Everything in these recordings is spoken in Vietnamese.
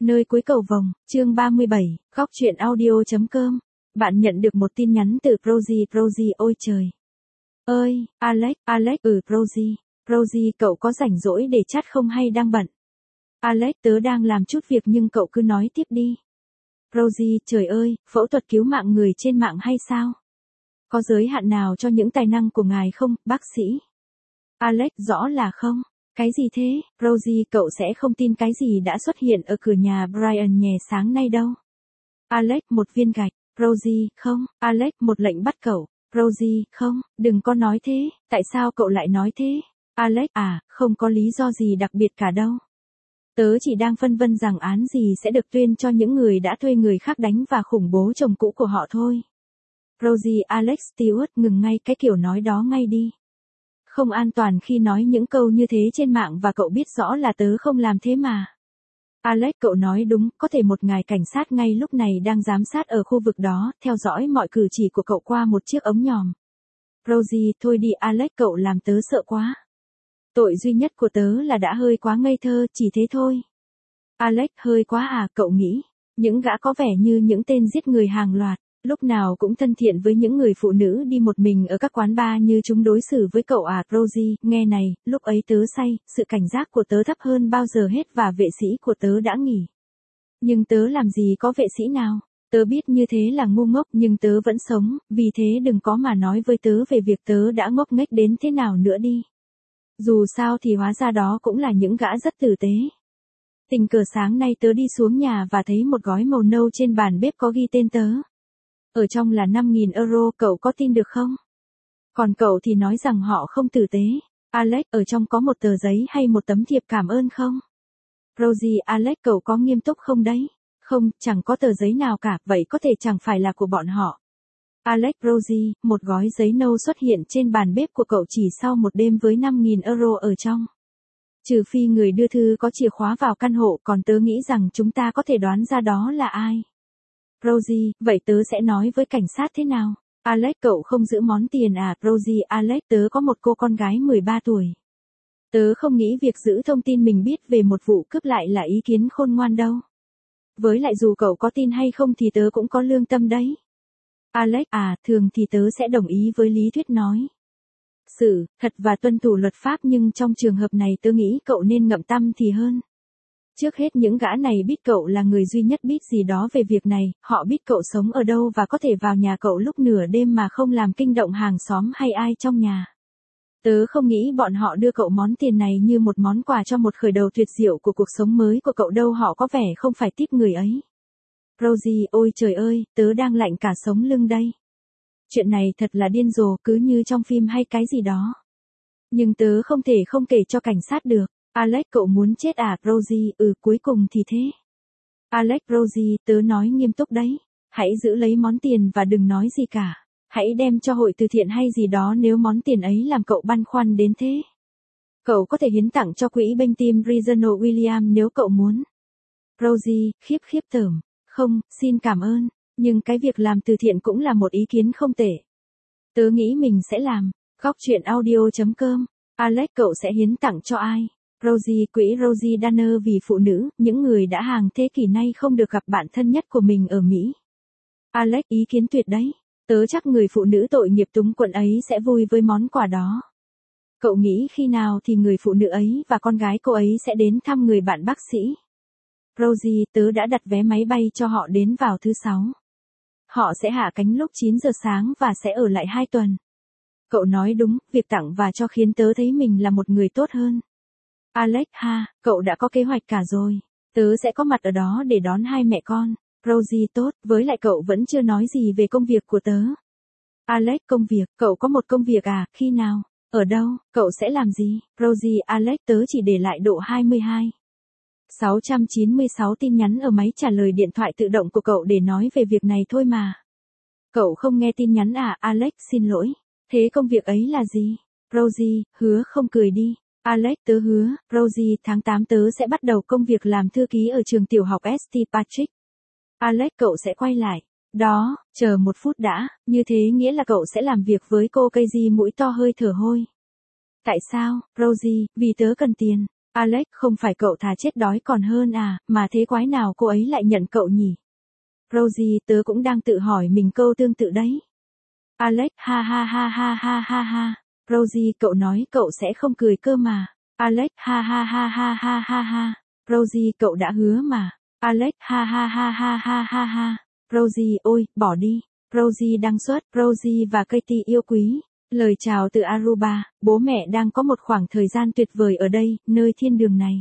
Nơi cuối cầu vồng, chương 37, góc chuyện audio.com. Bạn nhận được một tin nhắn từ Rosie. Rosie ôi trời ơi, Alex, Rosie, cậu có rảnh rỗi để chat không hay đang bận? Alex, tớ đang làm chút việc nhưng cậu cứ nói tiếp đi. Rosie, trời ơi, phẫu thuật cứu mạng người trên mạng hay sao? Có giới hạn nào cho những tài năng của ngài không, bác sĩ? Alex, rõ là không. Cái gì thế, Rosie, cậu sẽ không tin cái gì đã xuất hiện ở cửa nhà Brian nhè sáng nay đâu. Alex, một viên gạch. Rosie, không. Alex, một lệnh bắt cậu. Rosie, không, đừng có nói thế, tại sao cậu lại nói thế? Alex, không có lý do gì đặc biệt cả đâu. Tớ chỉ đang phân vân rằng án gì sẽ được tuyên cho những người đã thuê người khác đánh và khủng bố chồng cũ của họ thôi. Rosie, Alex Stewart, ngừng ngay cái kiểu nói đó ngay đi. Không an toàn khi nói những câu như thế trên mạng và cậu biết rõ là tớ không làm thế mà. Alex, cậu nói đúng, có thể một ngài cảnh sát ngay lúc này đang giám sát ở khu vực đó, theo dõi mọi cử chỉ của cậu qua một chiếc ống nhòm. Rosie, thôi đi Alex, cậu làm tớ sợ quá. Tội duy nhất của tớ là đã hơi quá ngây thơ, chỉ thế thôi. Alex, hơi quá à, cậu nghĩ, những gã có vẻ như những tên giết người hàng loạt, lúc nào cũng thân thiện với những người phụ nữ đi một mình ở các quán bar như chúng đối xử với cậu à? Rosie, nghe này, lúc ấy tớ say, sự cảnh giác của tớ thấp hơn bao giờ hết và vệ sĩ của tớ đã nghỉ. Nhưng tớ làm gì có vệ sĩ nào, tớ biết như thế là ngu ngốc nhưng tớ vẫn sống, vì thế đừng có mà nói với tớ về việc tớ đã ngốc nghếch đến thế nào nữa đi. Dù sao thì hóa ra đó cũng là những gã rất tử tế. Tình cờ sáng nay tớ đi xuống nhà và thấy một gói màu nâu trên bàn bếp có ghi tên tớ. Ở trong là 5.000 euro, cậu có tin được không? Còn cậu thì nói rằng họ không tử tế. Alex, ở trong có một tờ giấy hay một tấm thiệp cảm ơn không? Rosie, Alex, cậu có nghiêm túc không đấy? Không, chẳng có tờ giấy nào cả, vậy có thể chẳng phải là của bọn họ. Alex, Rosie, một gói giấy nâu xuất hiện trên bàn bếp của cậu chỉ sau một đêm với 5.000 euro ở trong. Trừ phi người đưa thư có chìa khóa vào căn hộ, còn tớ nghĩ rằng chúng ta có thể đoán ra đó là ai. Rosie, vậy tớ sẽ nói với cảnh sát thế nào? Alex, cậu không giữ món tiền à? Rosie, Alex, tớ có một cô con gái 13 tuổi. Tớ không nghĩ việc giữ thông tin mình biết về một vụ cướp lại là ý kiến khôn ngoan đâu. Với lại dù cậu có tin hay không thì tớ cũng có lương tâm đấy. Alex, thường thì tớ sẽ đồng ý với lý thuyết nói sự thật và tuân thủ luật pháp, nhưng trong trường hợp này tớ nghĩ cậu nên ngậm tăm thì hơn. Trước hết những gã này biết cậu là người duy nhất biết gì đó về việc này, họ biết cậu sống ở đâu và có thể vào nhà cậu lúc nửa đêm mà không làm kinh động hàng xóm hay ai trong nhà. Tớ không nghĩ bọn họ đưa cậu món tiền này như một món quà cho một khởi đầu tuyệt diệu của cuộc sống mới của cậu đâu, họ có vẻ không phải típ người ấy. Rosie, ôi trời ơi, tớ đang lạnh cả sống lưng đây. Chuyện này thật là điên rồ, cứ như trong phim hay cái gì đó. Nhưng tớ không thể không kể cho cảnh sát được. Alex, cậu muốn chết à? Rosie, cuối cùng thì thế. Alex, Rosie, tớ nói nghiêm túc đấy. Hãy giữ lấy món tiền và đừng nói gì cả. Hãy đem cho hội từ thiện hay gì đó nếu món tiền ấy làm cậu băn khoăn đến thế. Cậu có thể hiến tặng cho quỹ bênh tim Regional William nếu cậu muốn. Rosie, khiếp tởm. Không, xin cảm ơn. Nhưng cái việc làm từ thiện cũng là một ý kiến không tệ. Tớ nghĩ mình sẽ làm. Góc chuyện audio.com. Alex, cậu sẽ hiến tặng cho ai? Rosie, quỹ Rosie Danner vì phụ nữ, những người đã hàng thế kỷ nay không được gặp bạn thân nhất của mình ở Mỹ. Alex, ý kiến tuyệt đấy. Tớ chắc người phụ nữ tội nghiệp túng quẫn ấy sẽ vui với món quà đó. Cậu nghĩ khi nào thì người phụ nữ ấy và con gái cô ấy sẽ đến thăm người bạn bác sĩ? Rosie, tớ đã đặt vé máy bay cho họ đến vào thứ 6. Họ sẽ hạ cánh lúc 9 giờ sáng và sẽ ở lại 2 tuần. Cậu nói đúng, việc tặng và cho khiến tớ thấy mình là một người tốt hơn. Alex, cậu đã có kế hoạch cả rồi. Tớ sẽ có mặt ở đó để đón hai mẹ con. Rosie, tốt, với lại cậu vẫn chưa nói gì về công việc của tớ. Alex, công việc, cậu có một công việc à, khi nào, ở đâu, cậu sẽ làm gì? Rosie, Alex, tớ chỉ để lại độ 22. 696 tin nhắn ở máy trả lời điện thoại tự động của cậu để nói về việc này thôi mà. Cậu không nghe tin nhắn à? Alex, xin lỗi. Thế công việc ấy là gì? Rosie, hứa không cười đi. Alex, tớ hứa. Rosie, tháng 8 tớ sẽ bắt đầu công việc làm thư ký ở trường tiểu học St. Patrick. Alex, cậu sẽ quay lại. Đó, chờ một phút đã, như thế nghĩa là cậu sẽ làm việc với cô Casey mũi to hơi thở hôi. Tại sao, Rosie? Vì tớ cần tiền. Alex, không phải cậu thà chết đói còn hơn à, mà thế quái nào cô ấy lại nhận cậu nhỉ? Rosie, tớ cũng đang tự hỏi mình câu tương tự đấy. Alex, ha ha ha ha ha ha ha. Rosie, cậu nói cậu sẽ không cười cơ mà. Alex, ha ha ha ha ha ha ha. Rosie, cậu đã hứa mà. Alex, ha ha ha ha ha ha ha. Rosie, ôi, bỏ đi. Rosie đăng xuất, Rosie và Katie yêu quý. Lời chào từ Aruba, bố mẹ đang có một khoảng thời gian tuyệt vời ở đây, nơi thiên đường này.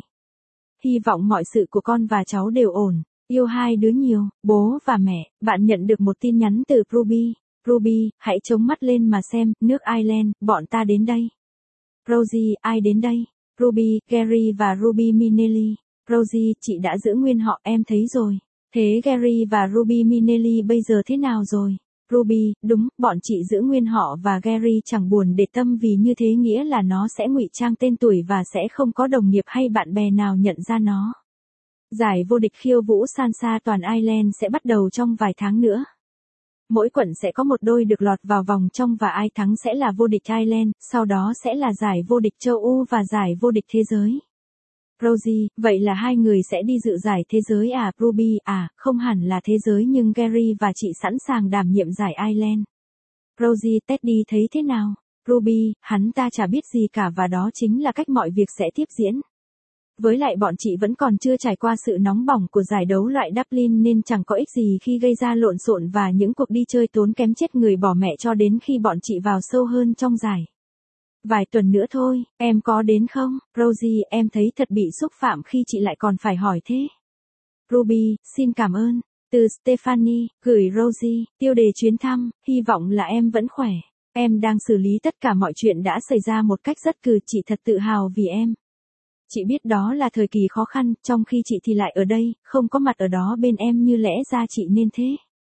Hy vọng mọi sự của con và cháu đều ổn. Yêu hai đứa nhiều, bố và mẹ. Bạn nhận được một tin nhắn từ Ruby. Ruby, hãy chống mắt lên mà xem, nước Ireland, bọn ta đến đây. Rosie, ai đến đây? Ruby, Gary và Ruby Minelli. Rosie, chị đã giữ nguyên họ, em thấy rồi. Thế Gary và Ruby Minelli bây giờ thế nào rồi? Ruby, đúng, bọn chị giữ nguyên họ và Gary chẳng buồn để tâm vì như thế nghĩa là nó sẽ ngụy trang tên tuổi và sẽ không có đồng nghiệp hay bạn bè nào nhận ra nó. Giải vô địch khiêu vũ Sansa toàn Ireland sẽ bắt đầu trong vài tháng nữa. Mỗi quận sẽ có một đôi được lọt vào vòng trong và ai thắng sẽ là vô địch Ireland, sau đó sẽ là giải vô địch châu Âu và giải vô địch thế giới. Rosie, vậy là hai người sẽ đi dự giải thế giới à? Ruby, à, không hẳn là thế giới nhưng Gary và chị sẵn sàng đảm nhiệm giải Ireland. Rosie, Teddy thấy thế nào? Ruby, hắn ta chả biết gì cả và đó chính là cách mọi việc sẽ tiếp diễn. Với lại bọn chị vẫn còn chưa trải qua sự nóng bỏng của giải đấu loại Dublin nên chẳng có ích gì khi gây ra lộn xộn và những cuộc đi chơi tốn kém chết người bỏ mẹ cho đến khi bọn chị vào sâu hơn trong giải. Vài tuần nữa thôi, em có đến không? Rosie, em thấy thật bị xúc phạm khi chị lại còn phải hỏi thế. Ruby, xin cảm ơn. Từ Stephanie, gửi Rosie, tiêu đề chuyến thăm, hy vọng là em vẫn khỏe. Em đang xử lý tất cả mọi chuyện đã xảy ra một cách rất cừ, chị thật tự hào vì em. Chị biết đó là thời kỳ khó khăn, trong khi chị thì lại ở đây, không có mặt ở đó bên em như lẽ ra chị nên thế.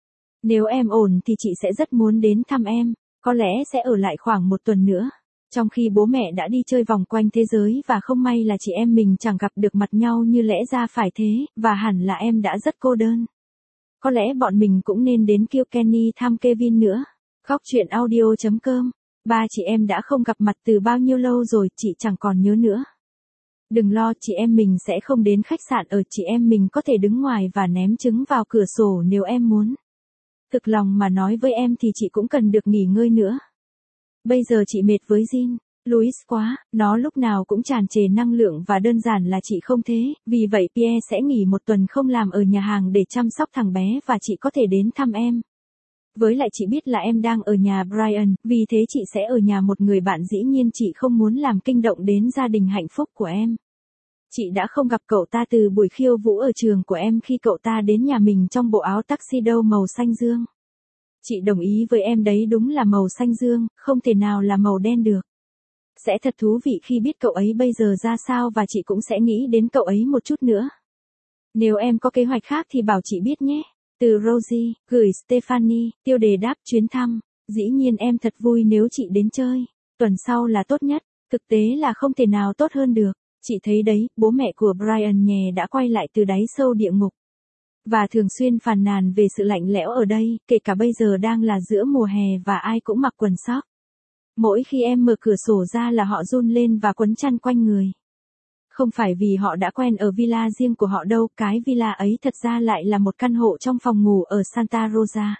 Nếu em ổn thì chị sẽ rất muốn đến thăm em, có lẽ sẽ ở lại khoảng một tuần nữa. Trong khi bố mẹ đã đi chơi vòng quanh thế giới và không may là chị em mình chẳng gặp được mặt nhau như lẽ ra phải thế, và hẳn là em đã rất cô đơn. Có lẽ bọn mình cũng nên đến Kilkenny thăm Kevin nữa. Góc truyện audio.com. Ba chị em đã không gặp mặt từ bao nhiêu lâu rồi, chị chẳng còn nhớ nữa. Đừng lo, chị em mình sẽ không đến khách sạn ở, chị em mình có thể đứng ngoài và ném trứng vào cửa sổ nếu em muốn. Thực lòng mà nói với em thì chị cũng cần được nghỉ ngơi nữa. Bây giờ chị mệt với Jean, Louis quá, nó lúc nào cũng tràn trề năng lượng và đơn giản là chị không thế, vì vậy Pierre sẽ nghỉ một tuần không làm ở nhà hàng để chăm sóc thằng bé và chị có thể đến thăm em. Với lại chị biết là em đang ở nhà Brian, vì thế chị sẽ ở nhà một người bạn, dĩ nhiên chị không muốn làm kinh động đến gia đình hạnh phúc của em. Chị đã không gặp cậu ta từ buổi khiêu vũ ở trường của em khi cậu ta đến nhà mình trong bộ áo tuxedo màu xanh dương. Chị đồng ý với em đấy, đúng là màu xanh dương, không thể nào là màu đen được. Sẽ thật thú vị khi biết cậu ấy bây giờ ra sao và chị cũng sẽ nghĩ đến cậu ấy một chút nữa. Nếu em có kế hoạch khác thì bảo chị biết nhé. Từ Rosie, gửi Stephanie, tiêu đề đáp chuyến thăm. Dĩ nhiên em thật vui nếu chị đến chơi. Tuần sau là tốt nhất, thực tế là không thể nào tốt hơn được. Chị thấy đấy, bố mẹ của Brian nhè đã quay lại từ đáy sâu địa ngục. Và thường xuyên phàn nàn về sự lạnh lẽo ở đây, kể cả bây giờ đang là giữa mùa hè và ai cũng mặc quần sóc. Mỗi khi em mở cửa sổ ra là họ run lên và quấn chăn quanh người. Không phải vì họ đã quen ở villa riêng của họ đâu, cái villa ấy thật ra lại là một căn hộ trong phòng ngủ ở Santa Rosa.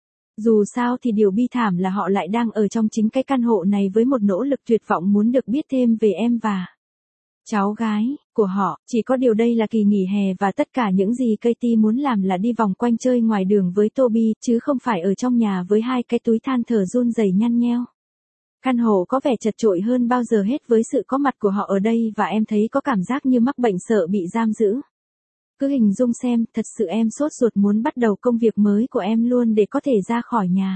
Dù sao thì điều bi thảm là họ lại đang ở trong chính cái căn hộ này với một nỗ lực tuyệt vọng muốn được biết thêm về em và cháu gái của họ. Chỉ có điều đây là kỳ nghỉ hè và tất cả những gì Katie muốn làm là đi vòng quanh chơi ngoài đường với Toby, chứ không phải ở trong nhà với hai cái túi than thở run rẩy nhăn nheo. Căn hộ có vẻ chật chội hơn bao giờ hết với sự có mặt của họ ở đây và em thấy có cảm giác như mắc bệnh sợ bị giam giữ. Cứ hình dung xem, thật sự em sốt ruột muốn bắt đầu công việc mới của em luôn để có thể ra khỏi nhà.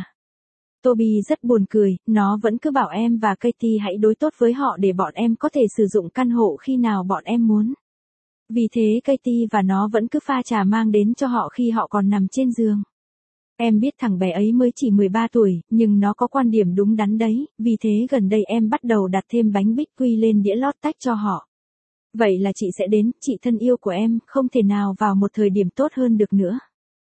Toby rất buồn cười, nó vẫn cứ bảo em và Katie hãy đối tốt với họ để bọn em có thể sử dụng căn hộ khi nào bọn em muốn. Vì thế Katie và nó vẫn cứ pha trà mang đến cho họ khi họ còn nằm trên giường. Em biết thằng bé ấy mới chỉ 13 tuổi, nhưng nó có quan điểm đúng đắn đấy, vì thế gần đây em bắt đầu đặt thêm bánh bích quy lên đĩa lót tách cho họ. Vậy là chị sẽ đến, chị thân yêu của em, không thể nào vào một thời điểm tốt hơn được nữa.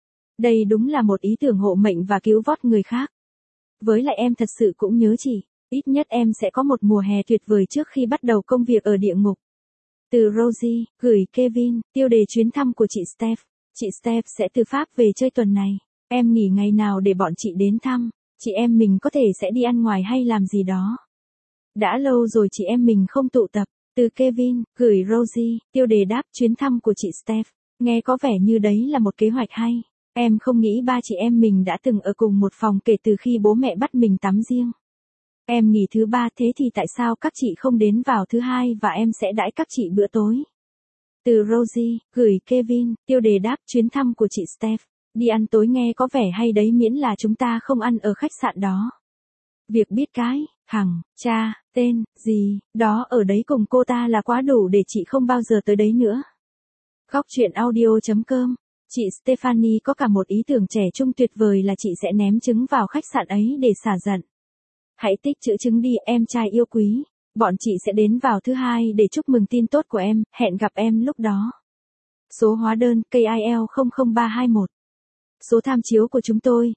Đây đúng là một ý tưởng hộ mệnh và cứu vớt người khác. Với lại em thật sự cũng nhớ chị, ít nhất em sẽ có một mùa hè tuyệt vời trước khi bắt đầu công việc ở địa ngục. Từ Rosie, gửi Kevin, tiêu đề chuyến thăm của chị Steph. Chị Steph sẽ từ Pháp về chơi tuần này. Em nghỉ ngày nào để bọn chị đến thăm? Chị em mình có thể sẽ đi ăn ngoài hay làm gì đó. Đã lâu rồi chị em mình không tụ tập. Từ Kevin, gửi Rosie, tiêu đề đáp chuyến thăm của chị Steph. Nghe có vẻ như đấy là một kế hoạch hay. Em không nghĩ ba chị em mình đã từng ở cùng một phòng kể từ khi bố mẹ bắt mình tắm riêng. Em nghỉ thứ ba thế thì tại sao các chị không đến vào thứ hai và em sẽ đãi các chị bữa tối? Từ Rosie, gửi Kevin, tiêu đề đáp chuyến thăm của chị Steph. Đi ăn tối nghe có vẻ hay đấy miễn là chúng ta không ăn ở khách sạn đó. Việc biết cái, hằng, cha, tên, gì, đó ở đấy cùng cô ta là quá đủ để chị không bao giờ tới đấy nữa. Góc chuyện audio.com. Chị Stephanie có cả một ý tưởng trẻ trung tuyệt vời là chị sẽ ném trứng vào khách sạn ấy để xả giận. Hãy tích trữ trứng đi em trai yêu quý. Bọn chị sẽ đến vào thứ hai để chúc mừng tin tốt của em, hẹn gặp em lúc đó. Số hóa đơn KIL 00321. Số tham chiếu của chúng tôi,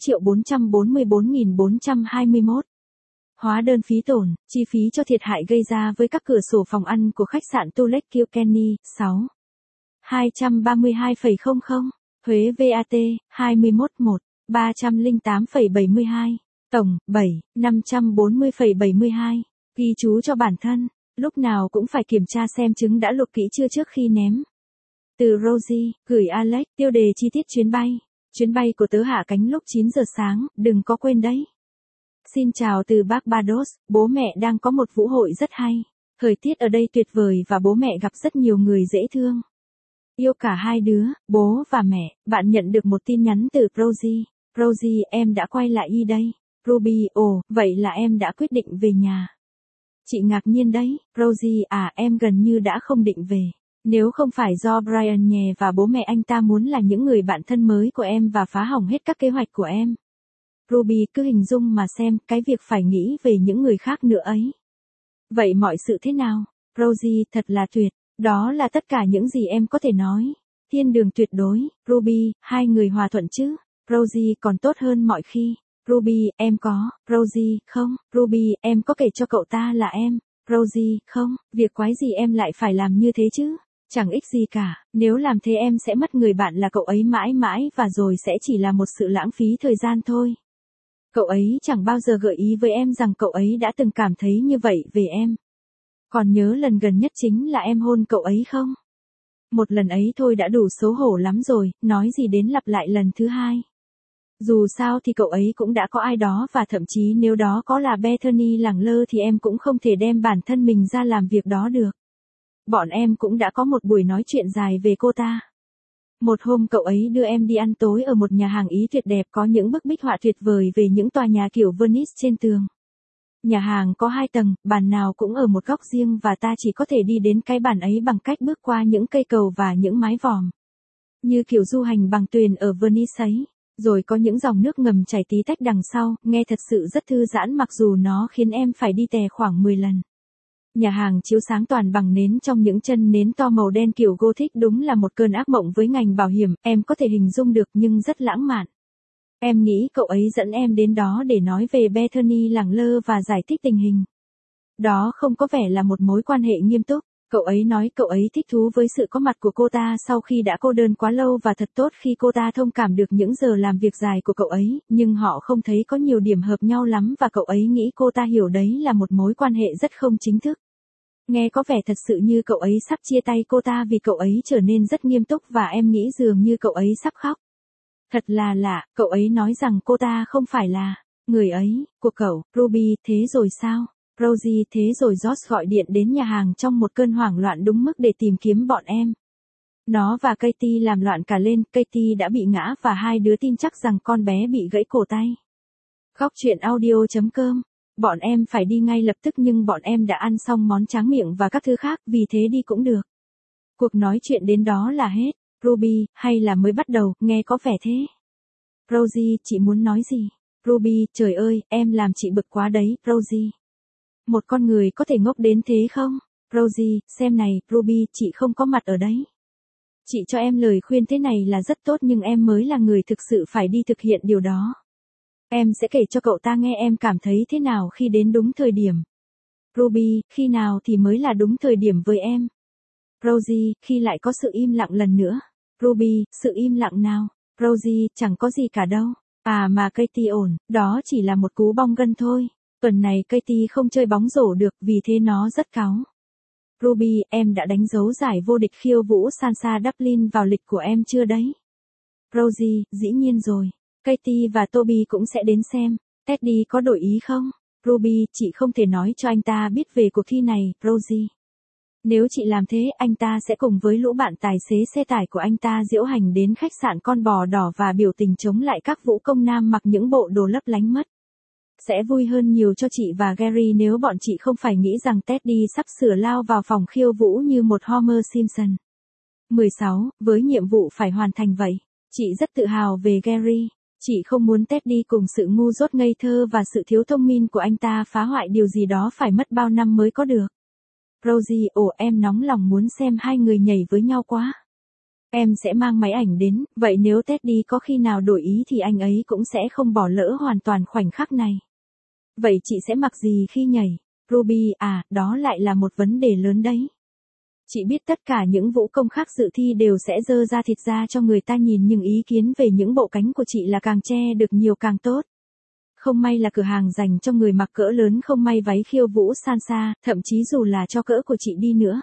6.444.421. Hóa đơn phí tổn, chi phí cho thiệt hại gây ra với các cửa sổ phòng ăn của khách sạn Tulek Kilkenny, 6. 232,00. Thuế VAT, 21.1. 308,72. Tổng, 7. 540,72. Ghi chú cho bản thân, lúc nào cũng phải kiểm tra xem trứng đã luộc kỹ chưa trước khi ném. Từ Rosie, gửi Alex, tiêu đề chi tiết chuyến bay. Chuyến bay của tớ hạ cánh lúc 9 giờ sáng, đừng có quên đấy. Xin chào từ Barbados, bố mẹ đang có một vũ hội rất hay. Thời tiết ở đây tuyệt vời và bố mẹ gặp rất nhiều người dễ thương. Yêu cả hai đứa, bố và mẹ. Bạn nhận được một tin nhắn từ Rosie. Rosie, em đã quay lại y đây. Ruby, ồ, vậy là em đã quyết định về nhà. Chị ngạc nhiên đấy, Rosie à em gần như đã không định về. Nếu không phải do Brian nhè và bố mẹ anh ta muốn là những người bạn thân mới của em và phá hỏng hết các kế hoạch của em. Ruby cứ hình dung mà xem cái việc phải nghĩ về những người khác nữa ấy. Vậy mọi sự thế nào? Rosie thật là tuyệt. Đó là tất cả những gì em có thể nói. Thiên đường tuyệt đối. Ruby, hai người hòa thuận chứ? Rosie còn tốt hơn mọi khi. Ruby, em có. Rosie, không. Ruby, em có kể cho cậu ta là em. Rosie, không. Việc quái gì em lại phải làm như thế chứ? Chẳng ích gì cả. Nếu làm thế em sẽ mất người bạn là cậu ấy mãi mãi và rồi sẽ chỉ là một sự lãng phí thời gian thôi. Cậu ấy chẳng bao giờ gợi ý với em rằng cậu ấy đã từng cảm thấy như vậy về em. Còn nhớ lần gần nhất chính là em hôn cậu ấy không? Một lần ấy thôi đã đủ xấu hổ lắm rồi, nói gì đến lặp lại lần thứ hai. Dù sao thì cậu ấy cũng đã có ai đó và thậm chí nếu đó có là Bethany lẳng lơ thì em cũng không thể đem bản thân mình ra làm việc đó được. Bọn em cũng đã có một buổi nói chuyện dài về cô ta. Một hôm cậu ấy đưa em đi ăn tối ở một nhà hàng Ý tuyệt đẹp có những bức bích họa tuyệt vời về những tòa nhà kiểu Venice trên tường. Nhà hàng có 2 tầng, bàn nào cũng ở một góc riêng và ta chỉ có thể đi đến cái bàn ấy bằng cách bước qua những cây cầu và những mái vòm. Như kiểu du hành bằng thuyền ở Venice ấy. Rồi có những dòng nước ngầm chảy tí tách đằng sau, nghe thật sự rất thư giãn mặc dù nó khiến em phải đi tè khoảng 10 lần. Nhà hàng chiếu sáng toàn bằng nến trong những chân nến to màu đen kiểu Gothic đúng là một cơn ác mộng với ngành bảo hiểm, em có thể hình dung được nhưng rất lãng mạn. Em nghĩ cậu ấy dẫn em đến đó để nói về Bethany lẳng lơ và giải thích tình hình. Đó không có vẻ là một mối quan hệ nghiêm túc. Cậu ấy nói cậu ấy thích thú với sự có mặt của cô ta sau khi đã cô đơn quá lâu và thật tốt khi cô ta thông cảm được những giờ làm việc dài của cậu ấy, nhưng họ không thấy có nhiều điểm hợp nhau lắm và cậu ấy nghĩ cô ta hiểu đấy là một mối quan hệ rất không chính thức. Nghe có vẻ thật sự như cậu ấy sắp chia tay cô ta vì cậu ấy trở nên rất nghiêm túc và em nghĩ dường như cậu ấy sắp khóc. Thật là lạ, cậu ấy nói rằng cô ta không phải là người ấy, của cậu. Ruby, thế rồi sao? Rosie, thế rồi Josh gọi điện đến nhà hàng trong một cơn hoảng loạn đúng mức để tìm kiếm bọn em. Nó và Katie làm loạn cả lên, Katie đã bị ngã và hai đứa tin chắc rằng con bé bị gãy cổ tay. Góc chuyện audio.com. Bọn em phải đi ngay lập tức nhưng bọn em đã ăn xong món tráng miệng và các thứ khác, vì thế đi cũng được. Cuộc nói chuyện đến đó là hết. Ruby, hay là mới bắt đầu, nghe có vẻ thế. Rosie, chị muốn nói gì? Ruby, trời ơi, em làm chị bực quá đấy, Rosie. Một con người có thể ngốc đến thế không? Rosie, xem này, Ruby, chị không có mặt ở đấy. Chị cho em lời khuyên thế này là rất tốt nhưng em mới là người thực sự phải đi thực hiện điều đó. Em sẽ kể cho cậu ta nghe em cảm thấy thế nào khi đến đúng thời điểm. Ruby, khi nào thì mới là đúng thời điểm với em? Rosie, khi lại có sự im lặng lần nữa. Ruby, sự im lặng nào? Rosie, chẳng có gì cả đâu. À mà Katie ổn, đó chỉ là một cú bong gân thôi. Tuần này Katie không chơi bóng rổ được vì thế nó rất cáu. Ruby, em đã đánh dấu giải vô địch khiêu vũ Sansa Dublin vào lịch của em chưa đấy? Rosie, dĩ nhiên rồi. Katie và Toby cũng sẽ đến xem. Teddy có đổi ý không? Ruby, chị không thể nói cho anh ta biết về cuộc thi này, Rosie. Nếu chị làm thế, anh ta sẽ cùng với lũ bạn tài xế xe tải của anh ta diễu hành đến khách sạn Con Bò Đỏ và biểu tình chống lại các vũ công nam mặc những bộ đồ lấp lánh mất. Sẽ vui hơn nhiều cho chị và Gary nếu bọn chị không phải nghĩ rằng Teddy sắp sửa lao vào phòng khiêu vũ như một Homer Simpson. 16. Với nhiệm vụ phải hoàn thành vậy, chị rất tự hào về Gary. Chị không muốn Teddy cùng sự ngu dốt ngây thơ và sự thiếu thông minh của anh ta phá hoại điều gì đó phải mất bao năm mới có được. Rosie, em nóng lòng muốn xem hai người nhảy với nhau quá. Em sẽ mang máy ảnh đến, vậy nếu Teddy có khi nào đổi ý thì anh ấy cũng sẽ không bỏ lỡ hoàn toàn khoảnh khắc này. Vậy chị sẽ mặc gì khi nhảy? Ruby, đó lại là một vấn đề lớn đấy. Chị biết tất cả những vũ công khác dự thi đều sẽ dơ ra thịt ra cho người ta nhìn nhưng ý kiến về những bộ cánh của chị là càng che được nhiều càng tốt. Không may là cửa hàng dành cho người mặc cỡ lớn không may váy khiêu vũ Sansa, thậm chí dù là cho cỡ của chị đi nữa.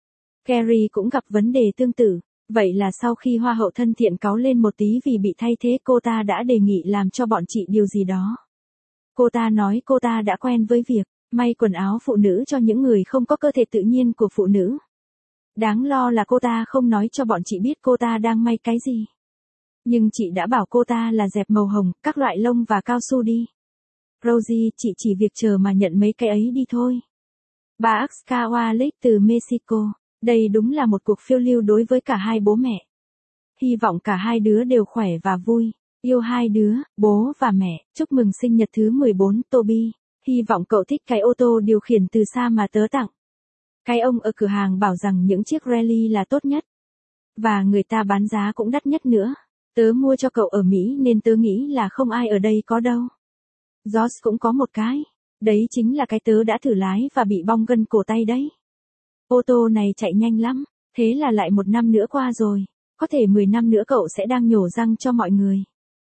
Carrie cũng gặp vấn đề tương tự, vậy là sau khi hoa hậu thân thiện cáu lên một tí vì bị thay thế cô ta đã đề nghị làm cho bọn chị điều gì đó. Cô ta nói cô ta đã quen với việc may quần áo phụ nữ cho những người không có cơ thể tự nhiên của phụ nữ. Đáng lo là cô ta không nói cho bọn chị biết cô ta đang may cái gì. Nhưng chị đã bảo cô ta là dẹp màu hồng, các loại lông và cao su đi. Rosie, chị chỉ việc chờ mà nhận mấy cái ấy đi thôi. Bà Axkawalik từ Mexico. Đây đúng là một cuộc phiêu lưu đối với cả hai bố mẹ. Hy vọng cả hai đứa đều khỏe và vui. Yêu hai đứa, bố và mẹ. Chúc mừng sinh nhật thứ 14, Toby. Hy vọng cậu thích cái ô tô điều khiển từ xa mà tớ tặng. Cái ông ở cửa hàng bảo rằng những chiếc rally là tốt nhất. Và người ta bán giá cũng đắt nhất nữa. Tớ mua cho cậu ở Mỹ nên tớ nghĩ là không ai ở đây có đâu. George cũng có một cái. Đấy chính là cái tớ đã thử lái và bị bong gân cổ tay đấy. Ô tô này chạy nhanh lắm. Thế là lại một năm nữa qua rồi. Có thể 10 năm nữa cậu sẽ đang nhổ răng cho mọi người.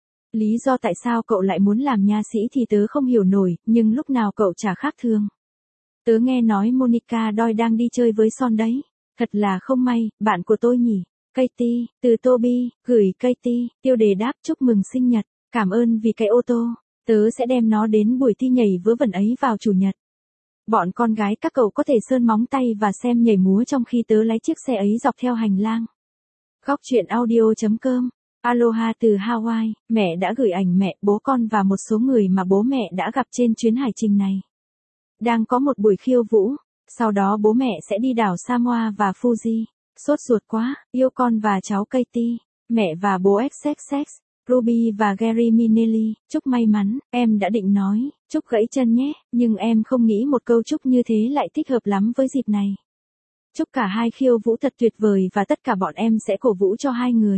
Lý do tại sao cậu lại muốn làm nha sĩ thì tớ không hiểu nổi, nhưng lúc nào cậu chả khác thường. Tớ nghe nói Monica Doi đang đi chơi với Son đấy. Thật là không may, bạn của tôi nhỉ. Katie, từ Toby, gửi Katie, tiêu đề đáp chúc mừng sinh nhật, cảm ơn vì cái ô tô. Tớ sẽ đem nó đến buổi thi nhảy vớ vẩn ấy vào chủ nhật. Bọn con gái các cậu có thể sơn móng tay và xem nhảy múa trong khi tớ lái chiếc xe ấy dọc theo hành lang. Góc truyện audio.com. Aloha từ Hawaii, mẹ đã gửi ảnh mẹ, bố con và một số người mà bố mẹ đã gặp trên chuyến hải trình này. Đang có một buổi khiêu vũ, sau đó bố mẹ sẽ đi đảo Samoa và Fuji. Sốt ruột quá, yêu con và cháu Katie, mẹ và bố XXX, Ruby và Gary Minelli, chúc may mắn, em đã định nói, chúc gãy chân nhé, nhưng em không nghĩ một câu chúc như thế lại thích hợp lắm với dịp này. Chúc cả hai khiêu vũ thật tuyệt vời và tất cả bọn em sẽ cổ vũ cho hai người.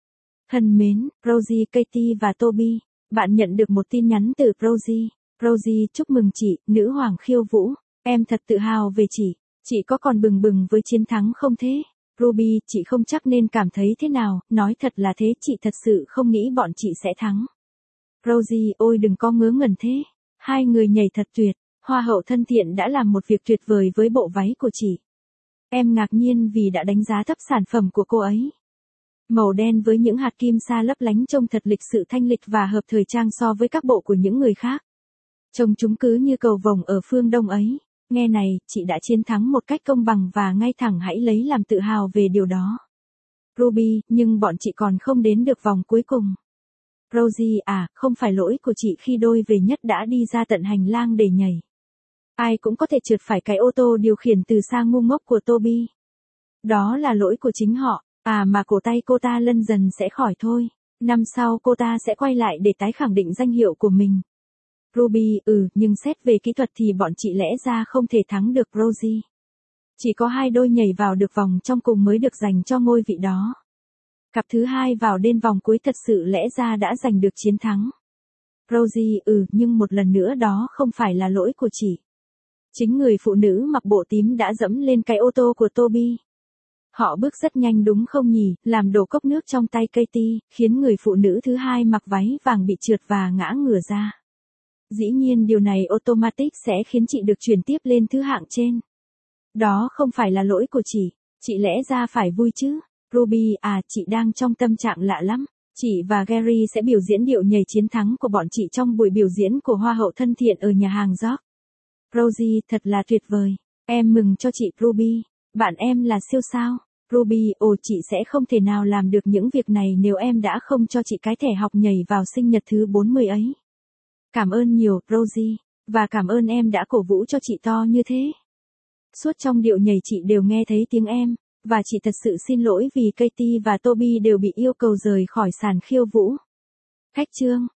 Thân mến, Rosie, Katie và Toby, bạn nhận được một tin nhắn từ Rosie. Rosie, chúc mừng chị, nữ hoàng khiêu vũ, em thật tự hào về chị có còn bừng bừng với chiến thắng không thế? Ruby, chị không chắc nên cảm thấy thế nào, nói thật là thế chị thật sự không nghĩ bọn chị sẽ thắng. Rosie, ôi đừng có ngớ ngẩn thế, hai người nhảy thật tuyệt, hoa hậu thân thiện đã làm một việc tuyệt vời với bộ váy của chị. Em ngạc nhiên vì đã đánh giá thấp sản phẩm của cô ấy. Màu đen với những hạt kim sa lấp lánh trông thật lịch sự thanh lịch và hợp thời trang so với các bộ của những người khác. Trông chúng cứ như cầu vồng ở phương Đông ấy. Nghe này, chị đã chiến thắng một cách công bằng và ngay thẳng hãy lấy làm tự hào về điều đó. Ruby, nhưng bọn chị còn không đến được vòng cuối cùng. Rosie, không phải lỗi của chị khi đôi về nhất đã đi ra tận hành lang để nhảy. Ai cũng có thể trượt phải cái ô tô điều khiển từ xa ngu ngốc của Toby. Đó là lỗi của chính họ, mà cổ tay cô ta lân dần sẽ khỏi thôi. Năm sau cô ta sẽ quay lại để tái khẳng định danh hiệu của mình. Ruby, nhưng xét về kỹ thuật thì bọn chị lẽ ra không thể thắng được Rosie. Chỉ có hai đôi nhảy vào được vòng trong cùng mới được dành cho ngôi vị đó. Cặp thứ hai vào đến vòng cuối thật sự lẽ ra đã giành được chiến thắng. Rosie, nhưng một lần nữa đó không phải là lỗi của chị. Chính người phụ nữ mặc bộ tím đã dẫm lên cái ô tô của Toby. Họ bước rất nhanh đúng không nhỉ, làm đổ cốc nước trong tay Katie, khiến người phụ nữ thứ hai mặc váy vàng bị trượt và ngã ngửa ra. Dĩ nhiên điều này automatic sẽ khiến chị được chuyển tiếp lên thứ hạng trên. Đó không phải là lỗi của chị lẽ ra phải vui chứ. Ruby à, chị đang trong tâm trạng lạ lắm. Chị và Gary sẽ biểu diễn điệu nhảy chiến thắng của bọn chị trong buổi biểu diễn của Hoa hậu thân thiện ở nhà hàng York. Rosie, thật là tuyệt vời. Em mừng cho chị Ruby. Bạn em là siêu sao. Ruby, ồ chị sẽ không thể nào làm được những việc này nếu em đã không cho chị cái thẻ học nhảy vào sinh nhật thứ 40 ấy. Cảm ơn nhiều, Rosie. Và cảm ơn em đã cổ vũ cho chị to như thế. Suốt trong điệu nhảy chị đều nghe thấy tiếng em. Và chị thật sự xin lỗi vì Katie và Toby đều bị yêu cầu rời khỏi sàn khiêu vũ. Khách trương.